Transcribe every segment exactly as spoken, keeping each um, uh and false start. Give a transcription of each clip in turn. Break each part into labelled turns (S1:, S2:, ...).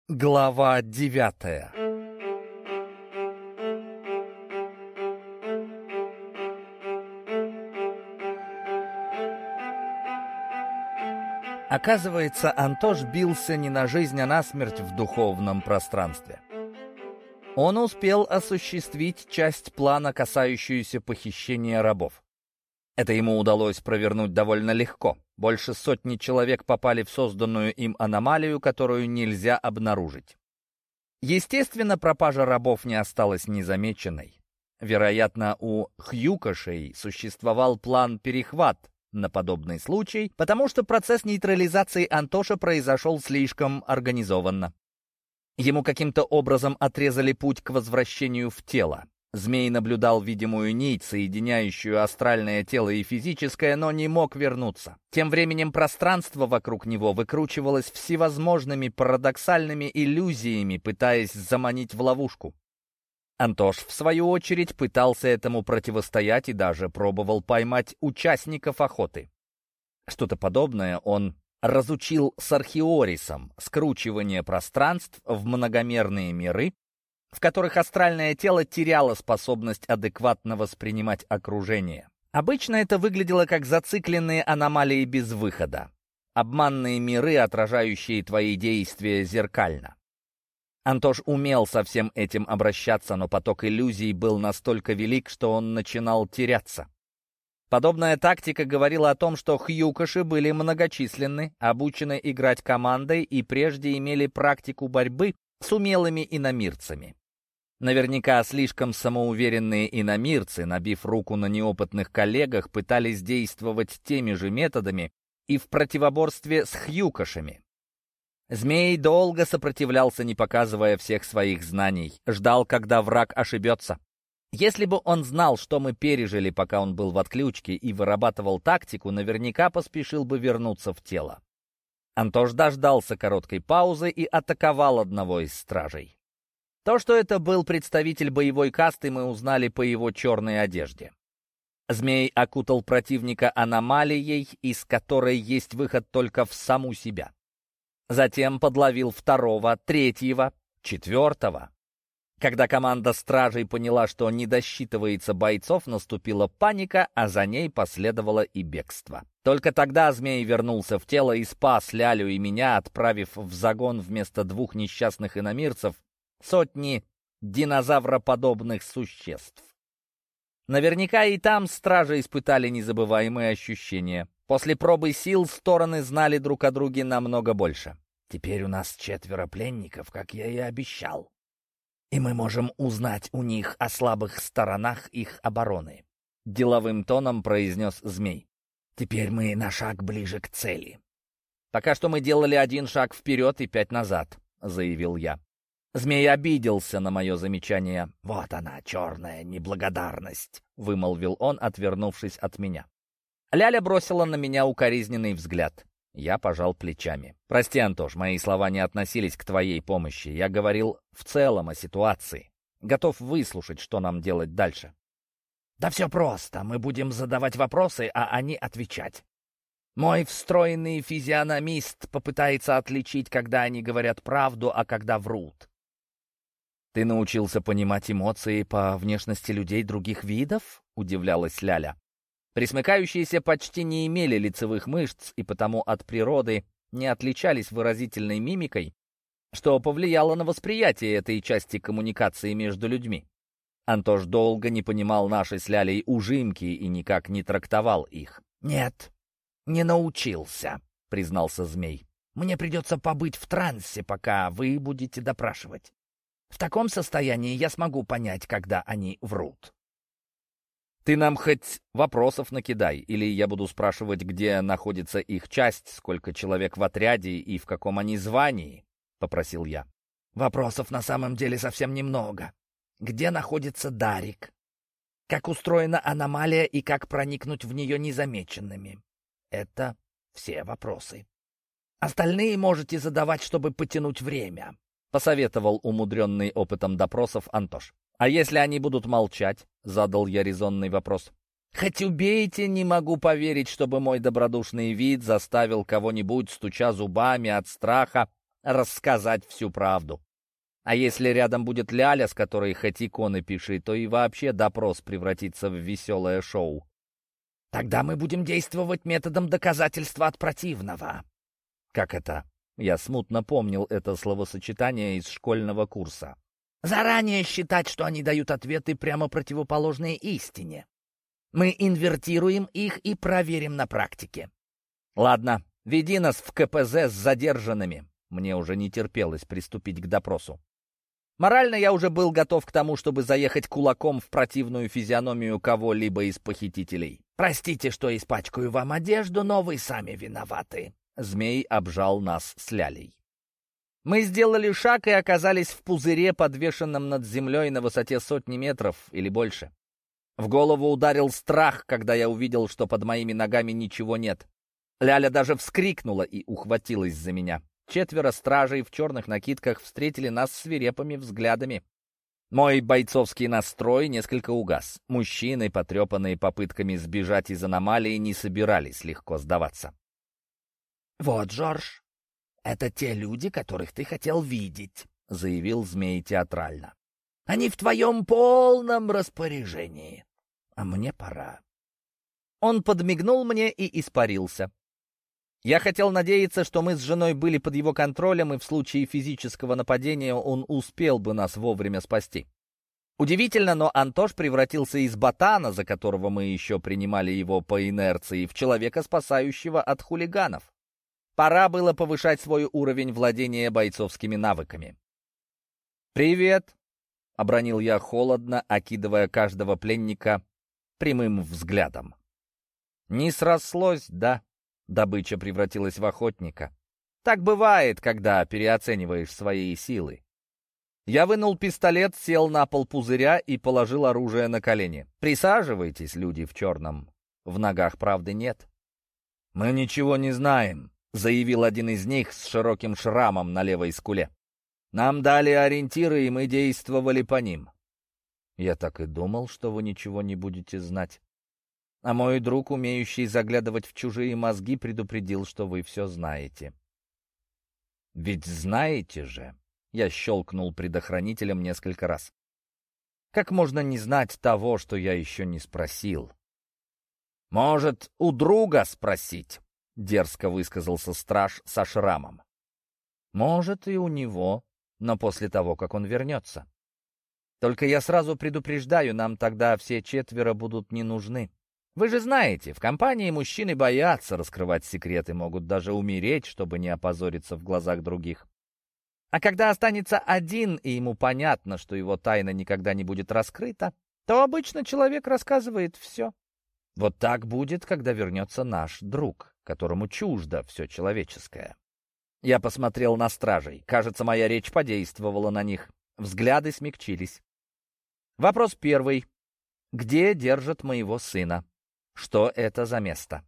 S1: Глава девятая. Оказывается, Антош бился не на жизнь, а на смерть в духовном пространстве. Он успел осуществить часть плана, касающуюся похищения рабов. Это ему удалось провернуть довольно легко. Больше сотни человек попали в созданную им аномалию, которую нельзя обнаружить. Естественно, пропажа рабов не осталась незамеченной. Вероятно, у хьюкашей существовал план «перехват» на подобный случай, потому что процесс нейтрализации Антоша произошел слишком организованно. Ему каким-то образом отрезали путь к возвращению в тело. Змей наблюдал видимую нить, соединяющую астральное тело и физическое, но не мог вернуться. Тем временем пространство вокруг него выкручивалось всевозможными парадоксальными иллюзиями, пытаясь заманить в ловушку. Антош, в свою очередь, пытался этому противостоять и даже пробовал поймать участников охоты. Что-то подобное он разучил с Архиорисом: скручивание пространств в многомерные миры, в которых астральное тело теряло способность адекватно воспринимать окружение. Обычно это выглядело как зацикленные аномалии без выхода. Обманные миры, отражающие твои действия зеркально. Антош умел со всем этим обращаться, но поток иллюзий был настолько велик, что он начинал теряться. Подобная тактика говорила о том, что хьюкаши были многочисленны, обучены играть командой и прежде имели практику борьбы с умелыми иномирцами. Наверняка слишком самоуверенные иномирцы, набив руку на неопытных коллегах, пытались действовать теми же методами и в противоборстве с хьюкашами. Змей долго сопротивлялся, не показывая всех своих знаний, ждал, когда враг ошибется. Если бы он знал, что мы пережили, пока он был в отключке, и вырабатывал тактику, наверняка поспешил бы вернуться в тело. Антош дождался короткой паузы и атаковал одного из стражей. То, что это был представитель боевой касты, мы узнали по его черной одежде. Змей окутал противника аномалией, из которой есть выход только в саму себя. Затем подловил второго, третьего, четвертого. Когда команда стражей поняла, что не досчитывается бойцов, наступила паника, а за ней последовало и бегство. Только тогда змей вернулся в тело и спас Лялю и меня, отправив в загон вместо двух несчастных иномирцев сотни динозавроподобных существ. Наверняка и там стражи испытали незабываемые ощущения. После пробы сил стороны знали друг о друге намного больше. «Теперь у нас четверо пленников, как я и обещал. И мы можем узнать у них о слабых сторонах их обороны», — деловым тоном произнес змей. «Теперь мы на шаг ближе к цели». «Пока что мы делали один шаг вперед и пять назад», — заявил я. Змей обиделся на мое замечание. «Вот она, черная неблагодарность», — вымолвил он, отвернувшись от меня. Ляля бросила на меня укоризненный взгляд. Я пожал плечами. «Прости, Антош, мои слова не относились к твоей помощи. Я говорил в целом о ситуации. Готов выслушать, что нам делать дальше». «Да все просто. Мы будем задавать вопросы, а они отвечать. Мой встроенный физиономист попытается отличить, когда они говорят правду, а когда врут». «Ты научился понимать эмоции по внешности людей других видов?» — удивлялась Ляля. Пресмыкающиеся почти не имели лицевых мышц и потому от природы не отличались выразительной мимикой, что повлияло на восприятие этой части коммуникации между людьми. Антош долго не понимал нашей с Лялей ужимки и никак не трактовал их. «Нет, не научился», — признался змей. «Мне придется побыть в трансе, пока вы будете допрашивать. В таком состоянии я смогу понять, когда они врут». «Ты нам хоть вопросов накидай, или я буду спрашивать, где находится их часть, сколько человек в отряде и в каком они звании?» — попросил я. «Вопросов на самом деле совсем немного. Где находится Дарик? Как устроена аномалия и как проникнуть в нее незамеченными? Это все вопросы. Остальные можете задавать, чтобы потянуть время», — посоветовал умудренный опытом допросов Антош. «А если они будут молчать?» — задал я резонный вопрос. «Хоть убейте, не могу поверить, чтобы мой добродушный вид заставил кого-нибудь, стуча зубами от страха, рассказать всю правду. А если рядом будет Ляля, с которой хоть иконы пиши, то и вообще допрос превратится в веселое шоу. Тогда мы будем действовать методом доказательства от противного. Как это? Я смутно помнил это словосочетание из школьного курса. Заранее считать, что они дают ответы прямо противоположные истине. Мы инвертируем их и проверим на практике. Ладно, веди нас в ка пэ зэ с задержанными. Мне уже не терпелось приступить к допросу. Морально я уже был готов к тому, чтобы заехать кулаком в противную физиономию кого-либо из похитителей. «Простите, что испачкаю вам одежду, но вы сами виноваты». Змей обжал нас с Лялей. Мы сделали шаг и оказались в пузыре, подвешенном над землей на высоте сотни метров или больше. В голову ударил страх, когда я увидел, что под моими ногами ничего нет. Ляля даже вскрикнула и ухватилась за меня. Четверо стражей в черных накидках встретили нас свирепыми взглядами. Мой бойцовский настрой несколько угас. Мужчины, потрепанные попытками сбежать из аномалии, не собирались легко сдаваться. «Вот, Жорж, это те люди, которых ты хотел видеть», — заявил Змей театрально. «Они в твоем полном распоряжении. А мне пора». Он подмигнул мне и испарился. Я хотел надеяться, что мы с женой были под его контролем, и в случае физического нападения он успел бы нас вовремя спасти. Удивительно, но Антош превратился из ботана, за которого мы еще принимали его по инерции, в человека, спасающего от хулиганов. Пора было повышать свой уровень владения бойцовскими навыками. «Привет!» — обронил я холодно, окидывая каждого пленника прямым взглядом. «Не срослось, да?» Добыча превратилась в охотника. Так бывает, когда переоцениваешь свои силы. Я вынул пистолет, сел на пол пузыря и положил оружие на колени. «Присаживайтесь, люди в черном. В ногах правды нет». «Мы ничего не знаем», — заявил один из них с широким шрамом на левой скуле. «Нам дали ориентиры, и мы действовали по ним». «Я так и думал, что вы ничего не будете знать. А мой друг, умеющий заглядывать в чужие мозги, предупредил, что вы все знаете». «Ведь знаете же!» — я щелкнул предохранителем несколько раз. «Как можно не знать того, что я еще не спросил?» «Может, у друга спросить?» — дерзко высказался страж со шрамом. «Может, и у него, но после того, как он вернется. Только я сразу предупреждаю, нам тогда все четверо будут не нужны. Вы же знаете, в компании мужчины боятся раскрывать секреты, могут даже умереть, чтобы не опозориться в глазах других. А когда останется один, и ему понятно, что его тайна никогда не будет раскрыта, то обычно человек рассказывает все. Вот так будет, когда вернется наш друг, которому чуждо все человеческое». Я посмотрел на стражей. Кажется, моя речь подействовала на них. Взгляды смягчились. Вопрос первый. Где держат моего сына? Что это за место?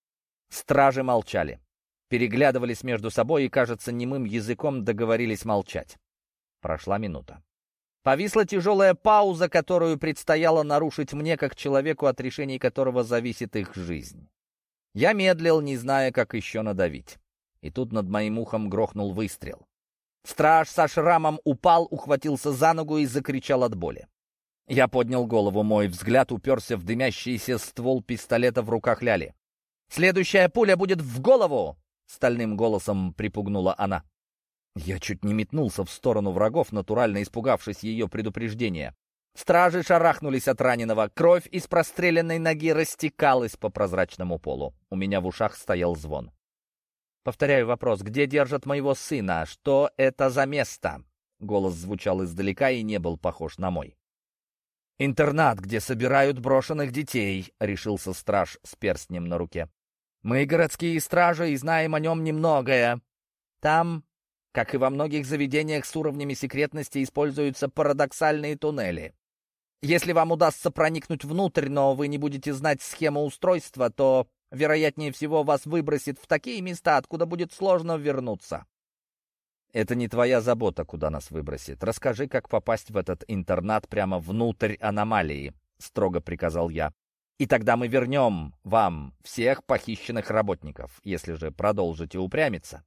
S1: Стражи молчали. Переглядывались между собой и, кажется, немым языком договорились молчать. Прошла минута. Повисла тяжелая пауза, которую предстояло нарушить мне, как человеку, от решений которого зависит их жизнь. Я медлил, не зная, как еще надавить. И тут над моим ухом грохнул выстрел. Страж со шрамом упал, ухватился за ногу и закричал от боли. Я поднял голову, мой взгляд уперся в дымящийся ствол пистолета в руках Ляли. «Следующая пуля будет в голову!» — стальным голосом припугнула она. Я чуть не метнулся в сторону врагов, натурально испугавшись ее предупреждения. Стражи шарахнулись от раненого. Кровь из простреленной ноги растекалась по прозрачному полу. У меня в ушах стоял звон. Повторяю вопрос. Где держат моего сына? Что это за место? Голос звучал издалека и не был похож на мой. «Интернат, где собирают брошенных детей», — решился страж с перстнем на руке. «Мы городские стражи и знаем о нем немногое. Там, как и во многих заведениях с уровнями секретности, используются парадоксальные туннели. Если вам удастся проникнуть внутрь, но вы не будете знать схему устройства, то, вероятнее всего, вас выбросит в такие места, откуда будет сложно вернуться». «Это не твоя забота, куда нас выбросит. Расскажи, как попасть в этот интернат прямо внутрь аномалии», — строго приказал я. «И тогда мы вернем вам всех похищенных работников. Если же продолжите упрямиться,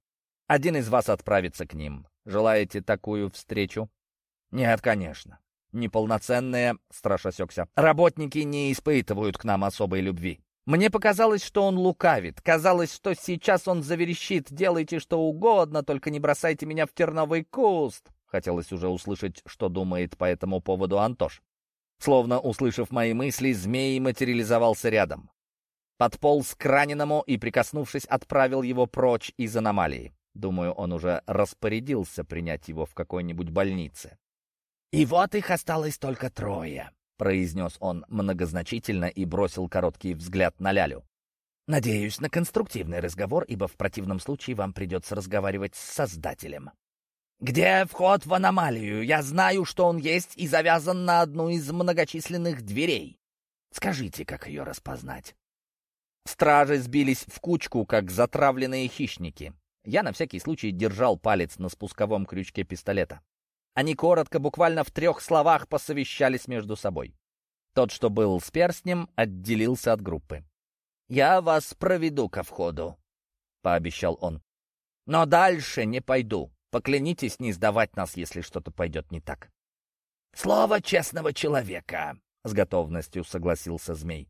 S1: Один из вас отправится к ним. Желаете такую встречу? Нет, конечно. Неполноценные, страж осекся, работники не испытывают к нам особой любви. Мне показалось, что он лукавит. Казалось, что сейчас он заверещит: «Делайте что угодно, только не бросайте меня в терновый куст». Хотелось уже услышать, что думает по этому поводу Антош. Словно услышав мои мысли, змей материализовался рядом. Подполз к раненому и, прикоснувшись, отправил его прочь из аномалии. Думаю, он уже распорядился принять его в какой-нибудь больнице. «И вот их осталось только трое», — произнес он многозначительно и бросил короткий взгляд на Лялю. «Надеюсь на конструктивный разговор, ибо в противном случае вам придется разговаривать с Создателем». «Где вход в аномалию? Я знаю, что он есть и завязан на одну из многочисленных дверей. Скажите, как ее распознать?» Стражи сбились в кучку, как затравленные хищники. Я на всякий случай держал палец на спусковом крючке пистолета. Они коротко, буквально в трех словах, посовещались между собой. Тот, что был с перстнем, отделился от группы. «Я вас проведу ко входу», — пообещал он. «Но дальше не пойду. Поклянитесь не сдавать нас, если что-то пойдет не так». «Слово честного человека», — с готовностью согласился змей.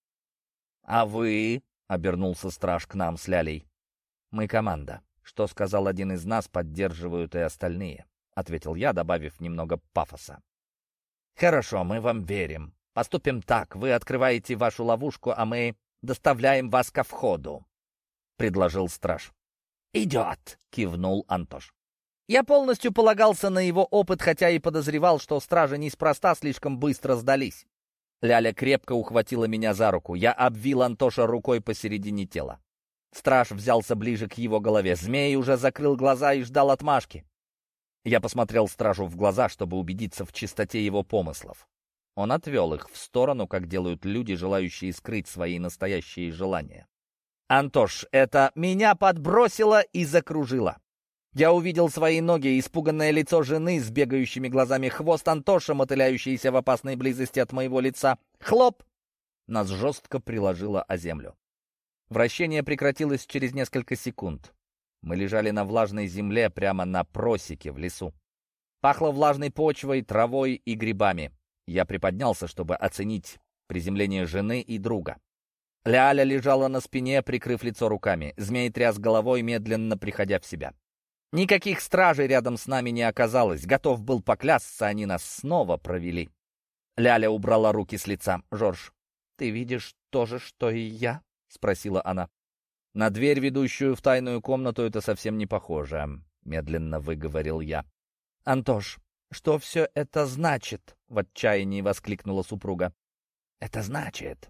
S1: «А вы?» — обернулся страж к нам с Лялей. «Мы команда. Что сказал один из нас, поддерживают и остальные», — ответил я, добавив немного пафоса. «Хорошо, мы вам верим. Поступим так. Вы открываете вашу ловушку, а мы доставляем вас ко входу», — предложил страж. «Идет», — кивнул Антош. Я полностью полагался на его опыт, хотя и подозревал, что стражи неспроста слишком быстро сдались. Ляля крепко ухватила меня за руку. Я обвил Антоша рукой посередине тела. Страж взялся ближе к его голове. Змей уже закрыл глаза и ждал отмашки. Я посмотрел стражу в глаза, чтобы убедиться в чистоте его помыслов. Он отвел их в сторону, как делают люди, желающие скрыть свои настоящие желания. «Антош, это меня подбросило и закружило». Я увидел свои ноги, испуганное лицо жены с бегающими глазами, хвост Антоша, мотыляющийся в опасной близости от моего лица. Хлоп! Нас жестко приложило о землю. Вращение прекратилось через несколько секунд. Мы лежали на влажной земле прямо на просеке в лесу. Пахло влажной почвой, травой и грибами. Я приподнялся, чтобы оценить приземление жены и друга. Ляля лежала на спине, прикрыв лицо руками. Змей тряс головой, медленно приходя в себя. Никаких стражей рядом с нами не оказалось. Готов был поклясться, они нас снова провели. Ляля убрала руки с лица. «Жорж, ты видишь то же, что и я?» — спросила она. «На дверь, ведущую в тайную комнату, это совсем не похоже», — медленно выговорил я. «Антош, что все это значит?» — в отчаянии воскликнула супруга. «Это значит...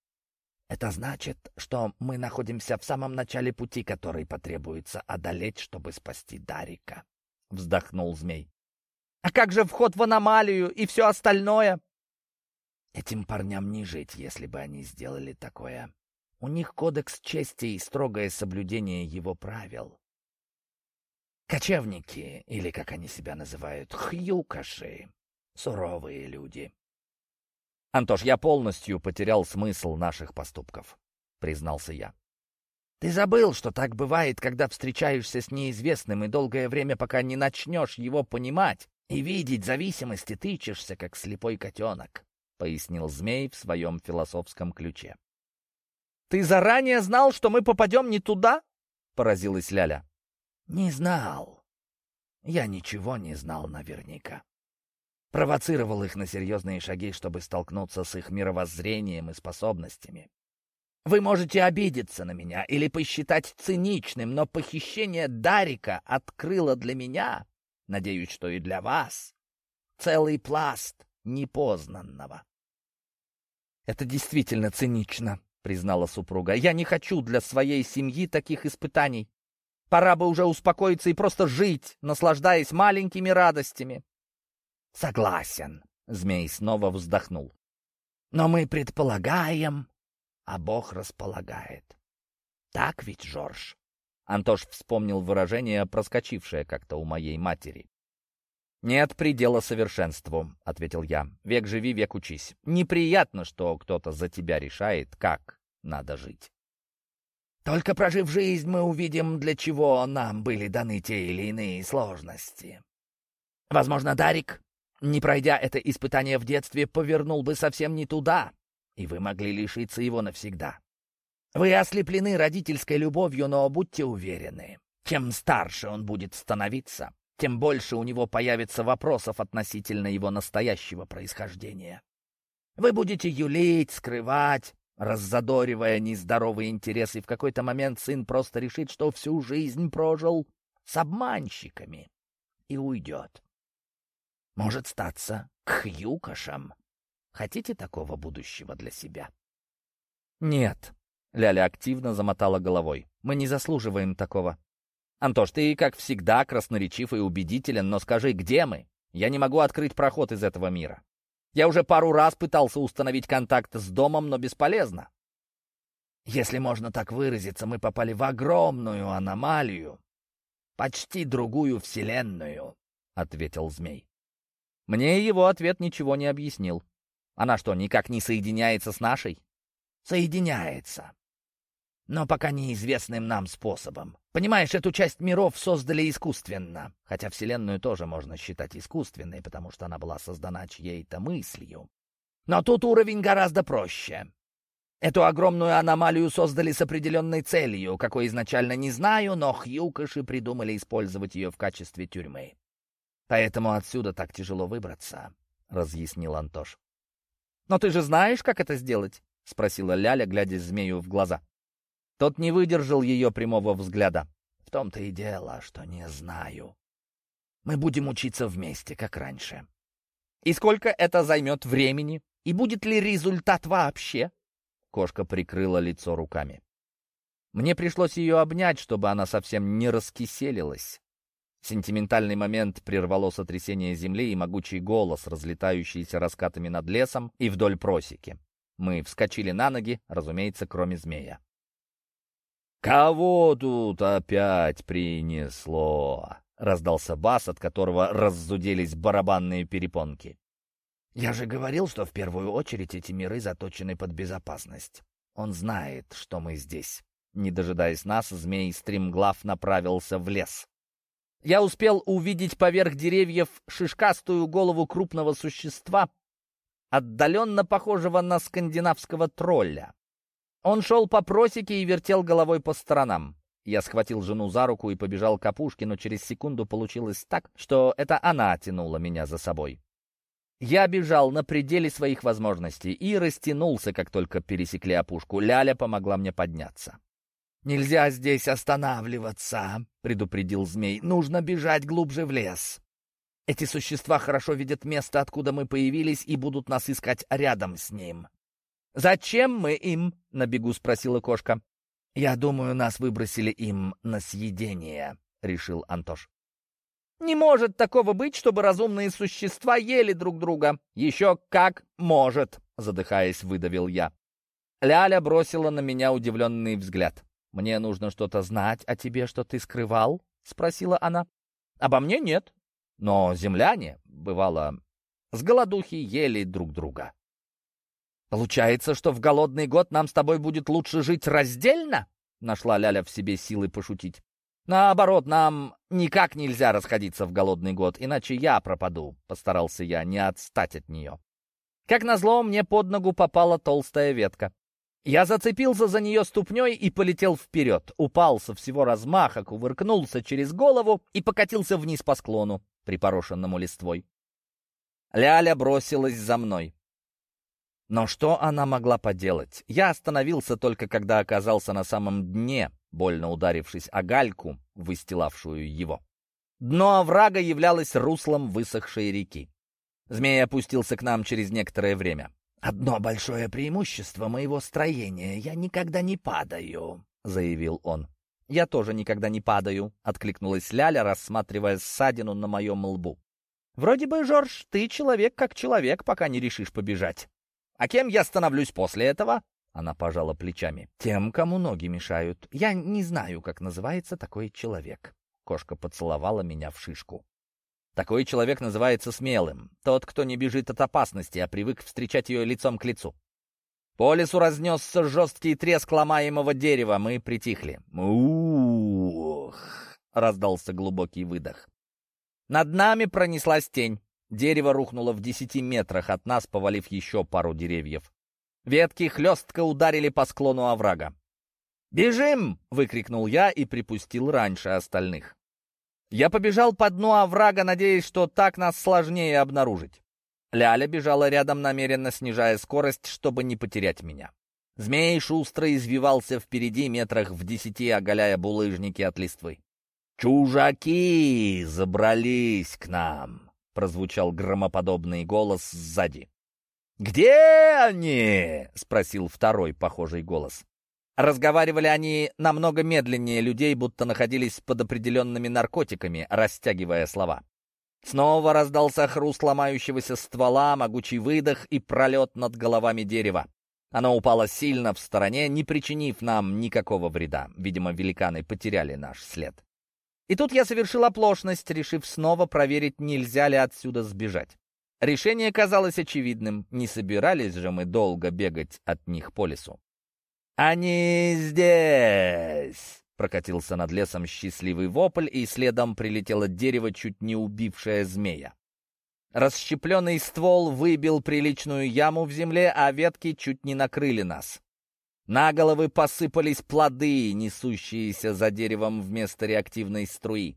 S1: Это значит, что мы находимся в самом начале пути, который потребуется одолеть, чтобы спасти Дарика», — вздохнул змей. «А как же вход в аномалию и все остальное?» «Этим парням не жить, если бы они сделали такое. У них кодекс чести и строгое соблюдение его правил. Кочевники, или как они себя называют, хьюкаши, суровые люди». «Антош, я полностью потерял смысл наших поступков», — признался я. «Ты забыл, что так бывает, когда встречаешься с неизвестным, и долгое время, пока не начнешь его понимать и видеть зависимости, тычешься, как слепой котенок», — пояснил змей в своем философском ключе. «Ты заранее знал, что мы попадем не туда?» — поразилась Ляля. «Не знал. Я ничего не знал наверняка. Провоцировал их на серьезные шаги, чтобы столкнуться с их мировоззрением и способностями. Вы можете обидеться на меня или посчитать циничным, но похищение Дарика открыло для меня, надеюсь, что и для вас, целый пласт непознанного». «Это действительно цинично», — признала супруга. «Я не хочу для своей семьи таких испытаний. Пора бы уже успокоиться и просто жить, наслаждаясь маленькими радостями». «Согласен», — змей снова вздохнул. «Но мы предполагаем, а Бог располагает. Так ведь, Жорж?» Антош вспомнил выражение, проскочившее как-то у моей матери. «Нет предела совершенству», — ответил я. «Век живи, век учись. Неприятно, что кто-то за тебя решает, как надо жить». Только прожив жизнь, мы увидим, для чего нам были даны те или иные сложности. Возможно, Дарик, не пройдя это испытание в детстве, повернул бы совсем не туда, и вы могли лишиться его навсегда. Вы ослеплены родительской любовью, но будьте уверены, чем старше он будет становиться, тем больше у него появится вопросов относительно его настоящего происхождения. Вы будете юлить, скрывать, раззадоривая нездоровые интересы, и в какой-то момент сын просто решит, что всю жизнь прожил с обманщиками и уйдет. Может статься к Хьюкашам. Хотите такого будущего для себя? Нет. Ляля активно замотала головой. Мы не заслуживаем такого. Антош, ты, как всегда, красноречив и убедителен, но скажи, где мы? Я не могу открыть проход из этого мира. Я уже пару раз пытался установить контакт с домом, но бесполезно. Если можно так выразиться, мы попали в огромную аномалию, почти другую вселенную, — ответил змей. Мне его ответ ничего не объяснил. Она что, никак не соединяется с нашей? Соединяется. Но пока неизвестным нам способом. Понимаешь, эту часть миров создали искусственно. Хотя Вселенную тоже можно считать искусственной, потому что она была создана чьей-то мыслью. Но тут уровень гораздо проще. Эту огромную аномалию создали с определенной целью, какой изначально не знаю, но Хьюкаши придумали использовать ее в качестве тюрьмы. Поэтому отсюда так тяжело выбраться, — разъяснил Антош. «Но ты же знаешь, как это сделать?» — спросила Ляля, глядя змею в глаза. Тот не выдержал ее прямого взгляда. «В том-то и дело, что не знаю. Мы будем учиться вместе, как раньше». «И сколько это займет времени? И будет ли результат вообще?» Кошка прикрыла лицо руками. Мне пришлось ее обнять, чтобы она совсем не раскиселилась. Сентиментальный момент прервало сотрясение земли и могучий голос, разлетающийся раскатами над лесом и вдоль просеки. Мы вскочили на ноги, разумеется, кроме змея. «Кого тут опять принесло?» — раздался бас, от которого раззуделись барабанные перепонки. «Я же говорил, что в первую очередь эти миры заточены под безопасность. Он знает, что мы здесь». Не дожидаясь нас, змей стремглав направился в лес. Я успел увидеть поверх деревьев шишкастую голову крупного существа, отдаленно похожего на скандинавского тролля. Он шел по просеке и вертел головой по сторонам. Я схватил жену за руку и побежал к опушке, но через секунду получилось так, что это она тянула меня за собой. Я бежал на пределе своих возможностей и растянулся, как только пересекли опушку. Ляля помогла мне подняться. «Нельзя здесь останавливаться», — предупредил змей. «Нужно бежать глубже в лес. Эти существа хорошо видят место, откуда мы появились, и будут нас искать рядом с ним». «Зачем мы им?» — на бегу спросила кошка. «Я думаю, нас выбросили им на съедение», — решил Антош. «Не может такого быть, чтобы разумные существа ели друг друга». «Еще как может», — задыхаясь, выдавил я. Ляля бросила на меня удивленный взгляд. «Мне нужно что-то знать о тебе, что ты скрывал?» — спросила она. «Обо мне нет. Но земляне, бывало, с голодухи ели друг друга». «Получается, что в голодный год нам с тобой будет лучше жить раздельно?» — нашла Ляля в себе силы пошутить. «Наоборот, нам никак нельзя расходиться в голодный год, иначе я пропаду», — постарался я не отстать от нее. Как назло, мне под ногу попала толстая ветка. Я зацепился за нее ступней и полетел вперед, упал со всего размаха, кувыркнулся через голову и покатился вниз по склону, припорошенному листвой. Ляля бросилась за мной. Но что она могла поделать? Я остановился только когда оказался на самом дне, больно ударившись о гальку, выстилавшую его. Дно оврага являлось руслом высохшей реки. Змей опустился к нам через некоторое время. «Одно большое преимущество моего строения — я никогда не падаю», — заявил он. «Я тоже никогда не падаю», — откликнулась Ляля, рассматривая ссадину на моем лбу. «Вроде бы, Жорж, ты человек как человек, пока не решишь побежать». «А кем я становлюсь после этого?» Она пожала плечами. «Тем, кому ноги мешают. Я не знаю, как называется такой человек». Кошка поцеловала меня в шишку. «Такой человек называется смелым. Тот, кто не бежит от опасности, а привык встречать ее лицом к лицу». По лесу разнесся жесткий треск ломаемого дерева. Мы притихли. «Ух!» — раздался глубокий выдох. Над нами пронеслась тень. Дерево рухнуло в десяти метрах от нас, повалив еще пару деревьев. Ветки хлестко ударили по склону оврага. «Бежим!» — выкрикнул я и припустил раньше остальных. Я побежал по дну оврага, надеясь, что так нас сложнее обнаружить. Ляля бежала рядом, намеренно снижая скорость, чтобы не потерять меня. Змей шустро извивался впереди, метрах в десяти, оголяя булыжники от листвы. «Чужаки забрались к нам!» — прозвучал громоподобный голос сзади. «Где они?» — спросил второй похожий голос. Разговаривали они намного медленнее людей, будто находились под определенными наркотиками, растягивая слова. Снова раздался хруст ломающегося ствола, могучий выдох и пролет над головами дерева. Оно упало сильно в стороне, не причинив нам никакого вреда. Видимо, великаны потеряли наш след. И тут я совершил оплошность, решив снова проверить, нельзя ли отсюда сбежать. Решение казалось очевидным, не собирались же мы долго бегать от них по лесу. «Они здесь!» — прокатился над лесом счастливый вопль, и следом прилетело дерево, чуть не убившее змея. Расщепленный ствол выбил приличную яму в земле, а ветки чуть не накрыли нас. На головы посыпались плоды, несущиеся за деревом вместо реактивной струи.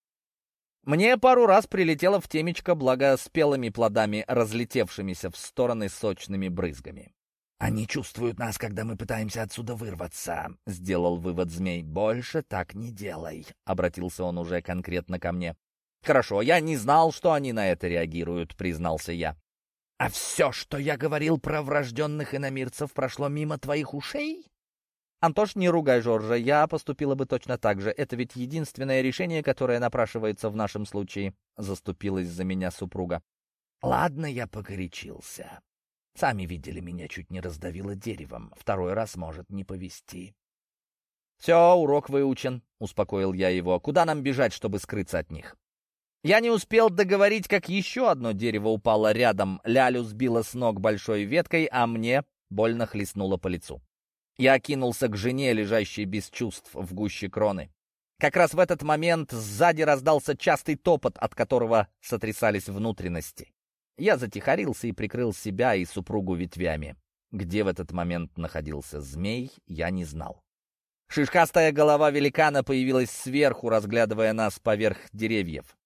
S1: Мне пару раз прилетело в темечко, благо спелыми плодами, разлетевшимися в стороны сочными брызгами. «Они чувствуют нас, когда мы пытаемся отсюда вырваться», — сделал вывод змей. «Больше так не делай», — обратился он уже конкретно ко мне. «Хорошо, я не знал, что они на это реагируют», — признался я. «А все, что я говорил про врожденных иномирцев, прошло мимо твоих ушей?» «Антош, не ругай Жоржа, я поступила бы точно так же. Это ведь единственное решение, которое напрашивается в нашем случае», — заступилась за меня супруга. «Ладно, я погорячился. Сами видели, меня чуть не раздавило деревом. Второй раз может не повезти». «Все, урок выучен», — успокоил я его. «Куда нам бежать, чтобы скрыться от них?» Я не успел договорить, как еще одно дерево упало рядом. Лялю сбило с ног большой веткой, а мне больно хлестнуло по лицу. Я кинулся к жене, лежащей без чувств в гуще кроны. Как раз в этот момент сзади раздался частый топот, от которого сотрясались внутренности. Я затихарился и прикрыл себя и супругу ветвями. Где в этот момент находился змей, я не знал. Шишкастая голова великана появилась сверху, разглядывая нас поверх деревьев.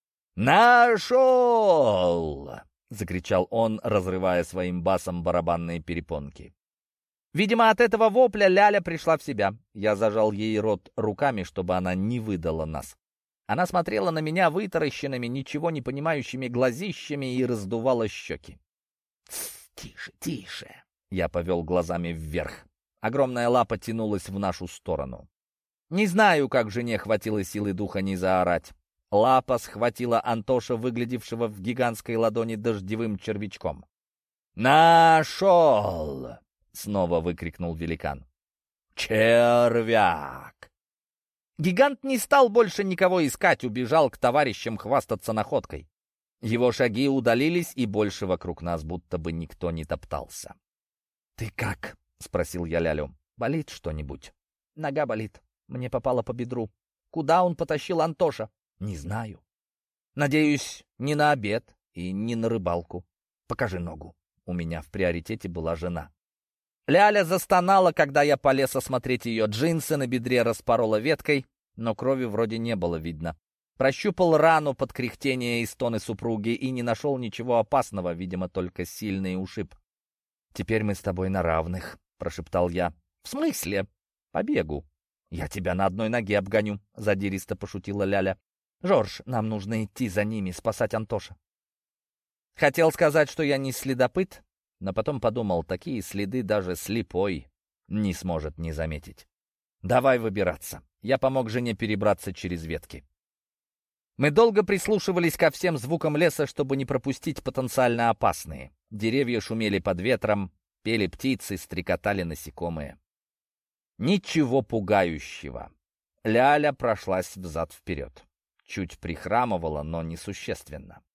S1: «Нашел!» — закричал он, разрывая своим басом барабанные перепонки. Видимо, от этого вопля Ляля пришла в себя. Я зажал ей рот руками, чтобы она не выдала нас. Она смотрела на меня вытаращенными, ничего не понимающими глазищами и раздувала щеки. «Тише, тише!» — я повел глазами вверх. Огромная лапа тянулась в нашу сторону. Не знаю, как жене хватило силы духа не заорать. Лапа схватила Антоша, выглядевшего в гигантской ладони дождевым червячком. «Нашел!» — снова выкрикнул великан. «Червяк!» Гигант не стал больше никого искать, убежал к товарищам хвастаться находкой. Его шаги удалились, и больше вокруг нас будто бы никто не топтался. «Ты как?» — спросил я Лялю. «Болит что-нибудь?» «Нога болит. Мне попало по бедру. Куда он потащил Антоша?» «Не знаю. Надеюсь, не на обед и не на рыбалку. Покажи ногу». У меня в приоритете была жена. Ляля застонала, когда я полез осмотреть ее. Джинсы на бедре распорола веткой, но крови вроде не было видно. Прощупал рану под кряхтение и стоны супруги и не нашел ничего опасного, видимо, только сильный ушиб. «Теперь мы с тобой на равных», — прошептал я. «В смысле?» «По бегу». «Я тебя на одной ноге обгоню», — задиристо пошутила Ляля. «Жорж, нам нужно идти за ними, спасать Антоша». Хотел сказать, что я не следопыт, но потом подумал, такие следы даже слепой не сможет не заметить. «Давай выбираться». Я помог жене перебраться через ветки. Мы долго прислушивались ко всем звукам леса, чтобы не пропустить потенциально опасные. Деревья шумели под ветром, пели птицы, стрекотали насекомые. Ничего пугающего. Ляля прошлась взад-вперед. Чуть прихрамывала, но несущественно.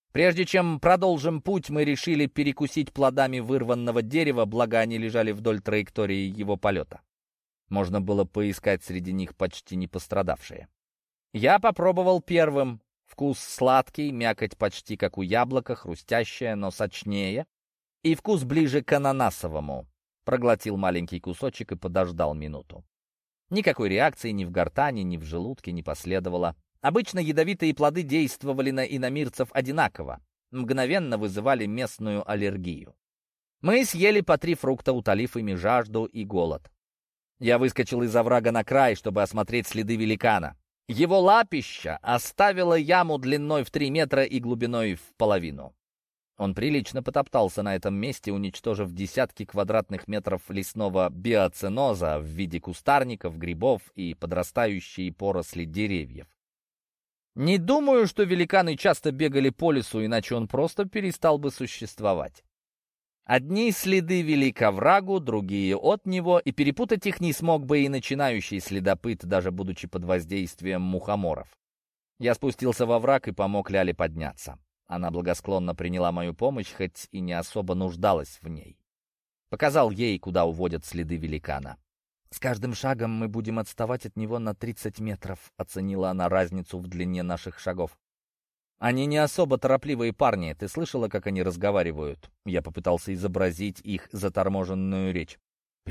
S1: Прежде чем продолжим путь, мы решили перекусить плодами вырванного дерева, благо они лежали вдоль траектории его полета. Можно было поискать среди них почти не пострадавшие. Я попробовал первым. Вкус сладкий, мякоть почти как у яблока, хрустящая, но сочнее. И вкус ближе к ананасовому. Проглотил маленький кусочек и подождал минуту. Никакой реакции ни в гортани, ни в желудке не последовало. Обычно ядовитые плоды действовали на иномирцев одинаково, мгновенно вызывали местную аллергию. Мы съели по три фрукта, утолив ими жажду и голод. Я выскочил из оврага на край, чтобы осмотреть следы великана. Его лапища оставило яму длиной в три метра и глубиной в половину. Он прилично потоптался на этом месте, уничтожив десятки квадратных метров лесного биоценоза в виде кустарников, грибов и подрастающей поросли деревьев. Не думаю, что великаны часто бегали по лесу, иначе он просто перестал бы существовать. Одни следы вели к оврагу, другие от него, и перепутать их не смог бы и начинающий следопыт, даже будучи под воздействием мухоморов. Я спустился во овраг и помог Ляле подняться. Она благосклонно приняла мою помощь, хоть и не особо нуждалась в ней. Показал ей, куда уводят следы великана. «С каждым шагом мы будем отставать от него на тридцать метров», — оценила она разницу в длине наших шагов. «Они не особо торопливые парни. Ты слышала, как они разговаривают?» Я попытался изобразить их заторможенную речь.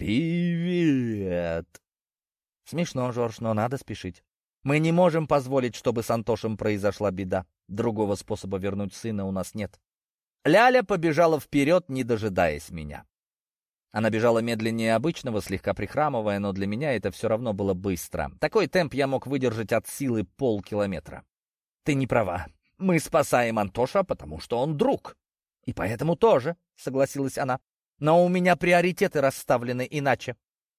S1: «Привет!» «Смешно, Жорж, но надо спешить. Мы не можем позволить, чтобы с Антошем произошла беда. Другого способа вернуть сына у нас нет». Ляля побежала вперед, не дожидаясь меня. Она бежала медленнее обычного, слегка прихрамывая, но для меня это все равно было быстро. Такой темп я мог выдержать от силы полкилометра. «Ты не права. Мы спасаем Антоша, потому что он друг. И поэтому тоже», — согласилась она. «Но у меня приоритеты расставлены иначе».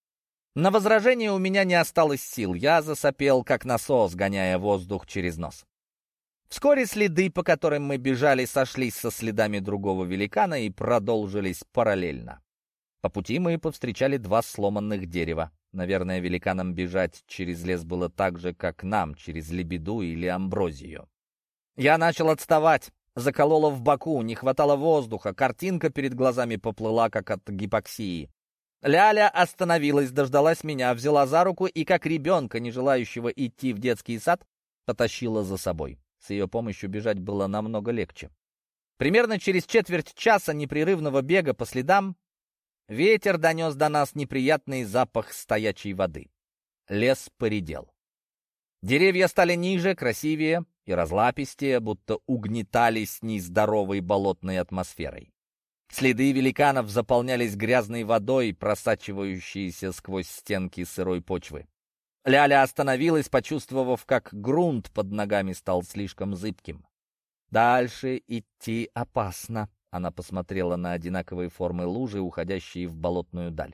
S1: На возражение у меня не осталось сил. Я засопел, как насос, гоняя воздух через нос. Вскоре следы, по которым мы бежали, сошлись со следами другого великана и продолжились параллельно. По пути мы повстречали два сломанных дерева. Наверное, великанам бежать через лес было так же, как нам, через лебеду или амброзию. Я начал отставать. Закололо в боку, не хватало воздуха, картинка перед глазами поплыла, как от гипоксии. Ляля остановилась, дождалась меня, взяла за руку и, как ребенка, не желающего идти в детский сад, потащила за собой. С ее помощью бежать было намного легче. Примерно через четверть часа непрерывного бега по следам ветер донес до нас неприятный запах стоячей воды. Лес поредел. Деревья стали ниже, красивее и разлапистее, будто угнетались нездоровой болотной атмосферой. Следы великанов заполнялись грязной водой, просачивающейся сквозь стенки сырой почвы. Ляля остановилась, почувствовав, как грунт под ногами стал слишком зыбким. «Дальше идти опасно», — она посмотрела на одинаковые формы лужи, уходящие в болотную даль.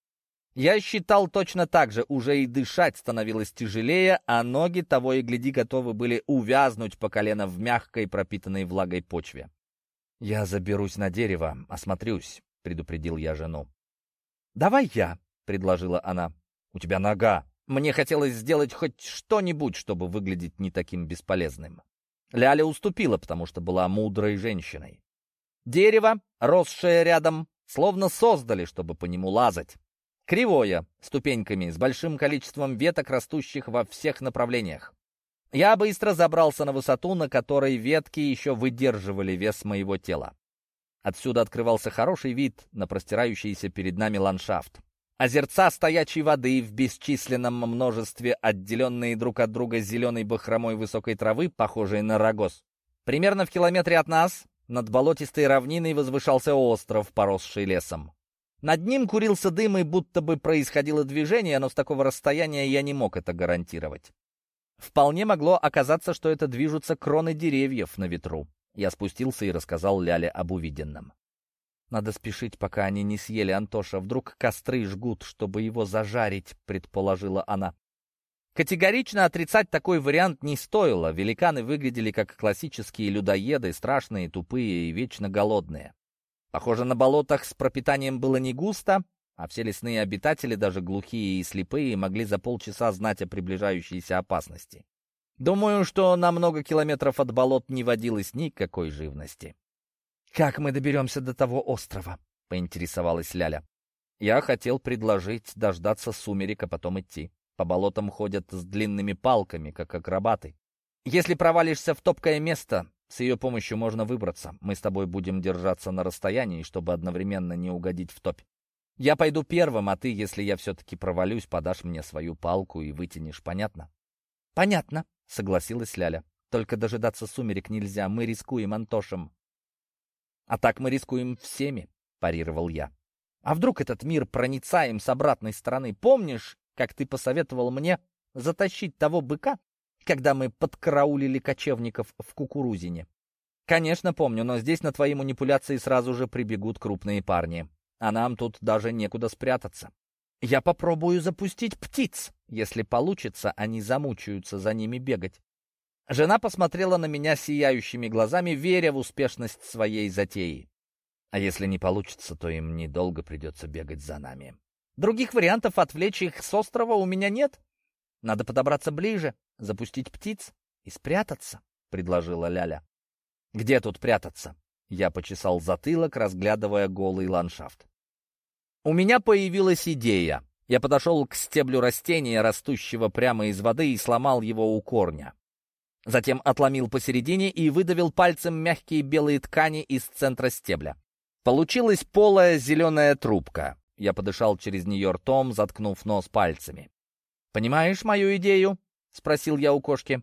S1: Я считал точно так же, уже и дышать становилось тяжелее, а ноги того и гляди готовы были увязнуть по колено в мягкой, пропитанной влагой почве. «Я заберусь на дерево, осмотрюсь», — предупредил я жену. «Давай я», — предложила она. «У тебя нога». Мне хотелось сделать хоть что-нибудь, чтобы выглядеть не таким бесполезным. Ляля уступила, потому что была мудрой женщиной. Дерево, росшее рядом, словно создали, чтобы по нему лазать. Кривое, ступеньками, с большим количеством веток, растущих во всех направлениях. Я быстро забрался на высоту, на которой ветки еще выдерживали вес моего тела. Отсюда открывался хороший вид на простирающийся перед нами ландшафт. Озерца стоячей воды в бесчисленном множестве, отделенные друг от друга зеленой бахромой высокой травы, похожей на рогоз. Примерно в километре от нас, над болотистой равниной, возвышался остров, поросший лесом. Над ним курился дым, и будто бы происходило движение, но с такого расстояния я не мог это гарантировать. Вполне могло оказаться, что это движутся кроны деревьев на ветру. Я спустился и рассказал Ляле об увиденном. «Надо спешить, пока они не съели Антоша. Вдруг костры жгут, чтобы его зажарить», — предположила она. Категорично отрицать такой вариант не стоило. Великаны выглядели как классические людоеды, страшные, тупые и вечно голодные. Похоже, на болотах с пропитанием было не густо, а все лесные обитатели, даже глухие и слепые, могли за полчаса знать о приближающейся опасности. Думаю, что на много километров от болот не водилось никакой живности. «Как мы доберемся до того острова?» — поинтересовалась Ляля. Я хотел предложить дождаться сумерек, а потом идти. По болотам ходят с длинными палками, как акробаты. Если провалишься в топкое место, с ее помощью можно выбраться. Мы с тобой будем держаться на расстоянии, чтобы одновременно не угодить в топь. Я пойду первым, а ты, если я все-таки провалюсь, подашь мне свою палку и вытянешь, понятно?» «Понятно», — согласилась Ляля. «Только дожидаться сумерек нельзя, мы рискуем Антошем». «А так мы рискуем всеми», — парировал я. «А вдруг этот мир проницаем с обратной стороны? Помнишь, как ты посоветовал мне затащить того быка, когда мы подкараулили кочевников в Кукурузине?» «Конечно, помню, но здесь на твои манипуляции сразу же прибегут крупные парни, а нам тут даже некуда спрятаться. Я попробую запустить птиц. Если получится, они замучаются за ними бегать». Жена посмотрела на меня сияющими глазами, веря в успешность своей затеи. «А если не получится, то им недолго придется бегать за нами. Других вариантов отвлечь их с острова у меня нет. Надо подобраться ближе, запустить птиц и спрятаться», — предложила Ляля. «Где тут прятаться?» Я почесал затылок, разглядывая голый ландшафт. У меня появилась идея. Я подошел к стеблю растения, растущего прямо из воды, и сломал его у корня. Затем отломил посередине и выдавил пальцем мягкие белые ткани из центра стебля. Получилась полая зеленая трубка. Я подышал через нее ртом, заткнув нос пальцами. «Понимаешь мою идею?» — спросил я у кошки.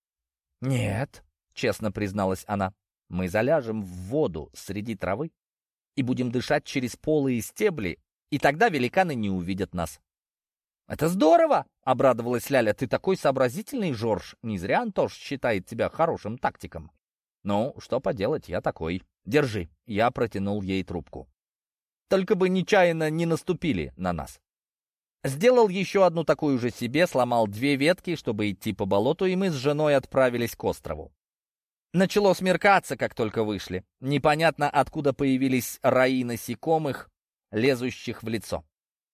S1: «Нет», — честно призналась она. «Мы заляжем в воду среди травы и будем дышать через полые стебли, и тогда великаны не увидят нас». «Это здорово!» — обрадовалась Ляля. «Ты такой сообразительный, Жорж. Не зря Антош считает тебя хорошим тактиком». «Ну, что поделать, я такой. Держи». Я протянул ей трубку. «Только бы нечаянно не наступили на нас». Сделал еще одну такую же себе, сломал две ветки, чтобы идти по болоту, и мы с женой отправились к острову. Начало смеркаться, как только вышли. Непонятно, откуда появились раи насекомых, лезущих в лицо.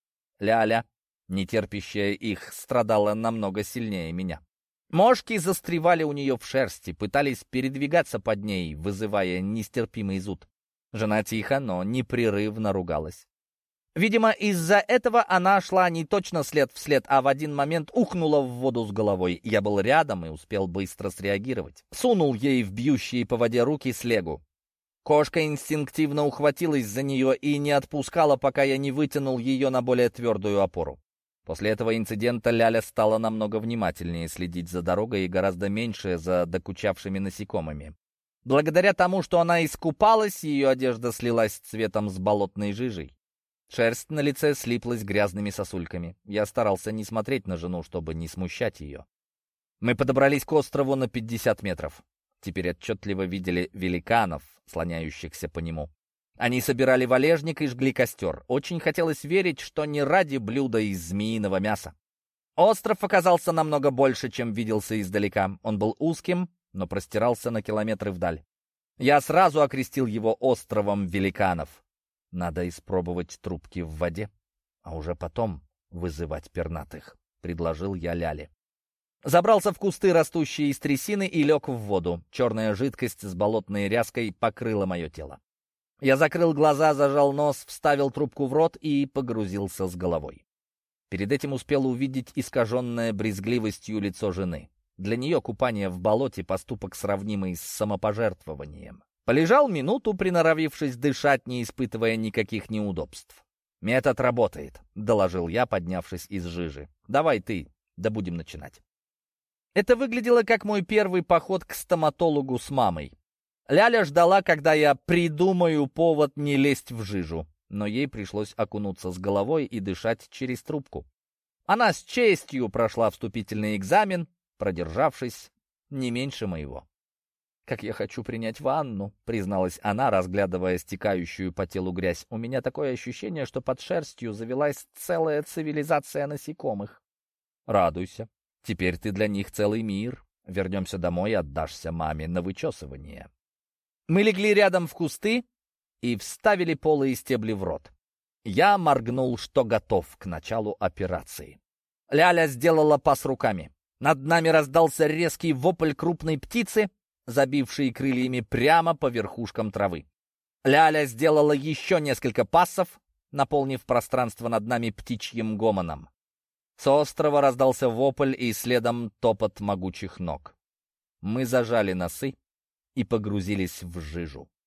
S1: Ляля, нетерпящая их, страдала намного сильнее меня. Мошки застревали у нее в шерсти, пытались передвигаться под ней, вызывая нестерпимый зуд. Жена тихо, но непрерывно ругалась. Видимо, из-за этого она шла не точно след в след, а в один момент ухнула в воду с головой. Я был рядом и успел быстро среагировать. Сунул ей в бьющие по воде руки слегу. Кошка инстинктивно ухватилась за нее и не отпускала, пока я не вытянул ее на более твердую опору. После этого инцидента Ляля стала намного внимательнее следить за дорогой и гораздо меньше за докучавшими насекомыми. Благодаря тому, что она искупалась, ее одежда слилась цветом с болотной жижей. Шерсть на лице слиплась грязными сосульками. Я старался не смотреть на жену, чтобы не смущать ее. Мы подобрались к острову на пятьдесят метров. Теперь отчетливо видели великанов, слоняющихся по нему. Они собирали валежник и жгли костер. Очень хотелось верить, что не ради блюда из змеиного мяса. Остров оказался намного больше, чем виделся издалека. Он был узким, но простирался на километры вдаль. Я сразу окрестил его островом великанов. Надо испробовать трубки в воде, а уже потом вызывать пернатых, — предложил я Ляле. Забрался в кусты, растущие из трясины, и лег в воду. Черная жидкость с болотной ряской покрыла мое тело. Я закрыл глаза, зажал нос, вставил трубку в рот и погрузился с головой. Перед этим успел увидеть искаженное брезгливостью лицо жены. Для нее купание в болоте — поступок, сравнимый с самопожертвованием. Полежал минуту, приноровившись дышать, не испытывая никаких неудобств. «Метод работает», — доложил я, поднявшись из жижи. «Давай ты, да будем начинать». Это выглядело как мой первый поход к стоматологу с мамой. Ляля ждала, когда я придумаю повод не лезть в жижу, но ей пришлось окунуться с головой и дышать через трубку. Она с честью прошла вступительный экзамен, продержавшись не меньше моего. «Как я хочу принять ванну», — призналась она, разглядывая стекающую по телу грязь. «У меня такое ощущение, что под шерстью завелась целая цивилизация насекомых». «Радуйся. Теперь ты для них целый мир. Вернемся домой и отдашься маме на вычесывание». Мы легли рядом в кусты и вставили полые стебли в рот. Я моргнул, что готов к началу операции. Ляля сделала пас руками. Над нами раздался резкий вопль крупной птицы, забившей крыльями прямо по верхушкам травы. Ляля сделала еще несколько пассов, наполнив пространство над нами птичьим гомоном. С острова раздался вопль и следом топот могучих ног. Мы зажали носы и погрузились в жижу.